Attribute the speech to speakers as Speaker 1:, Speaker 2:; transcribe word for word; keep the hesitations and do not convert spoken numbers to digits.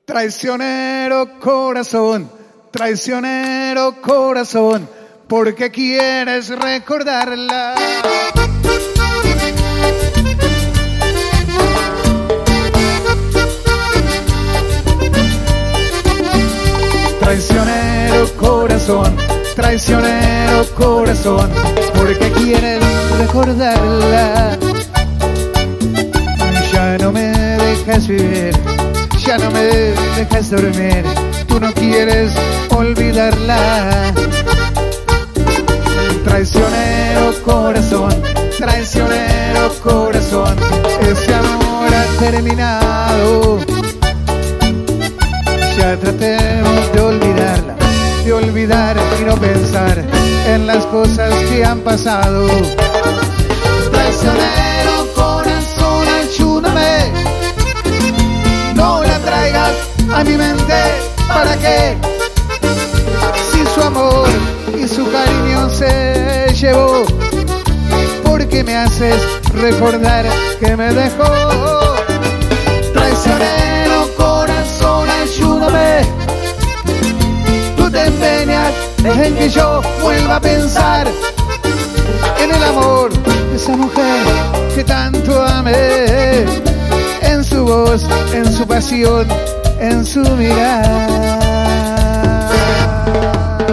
Speaker 1: Traicionero corazón, traicionero corazón, ¿por qué quieres recordarla? Traicionero corazón, traicionero corazón, ¿por qué quieres recordarla? Ya no me dejas vivir, ya no me dejas dormir, tú no quieres olvidarla. Traicionero corazón, traicionero corazón, ese amor ha terminado. Ya tratemos de olvidarla, de olvidar y no pensar en las cosas que han pasado. Traicionero corazón, ayúdame, no la traigas a mi mente, ¿para qué? Si su amor y su cariño se llevó, ¿por qué me haces recordar que me dejó? Traicionero corazón, ayúdame, tú te empeñas en que yo vuelva a pensar en el amor de esa mujer que tanto amé, en su voz, en su pasión, en su mirar.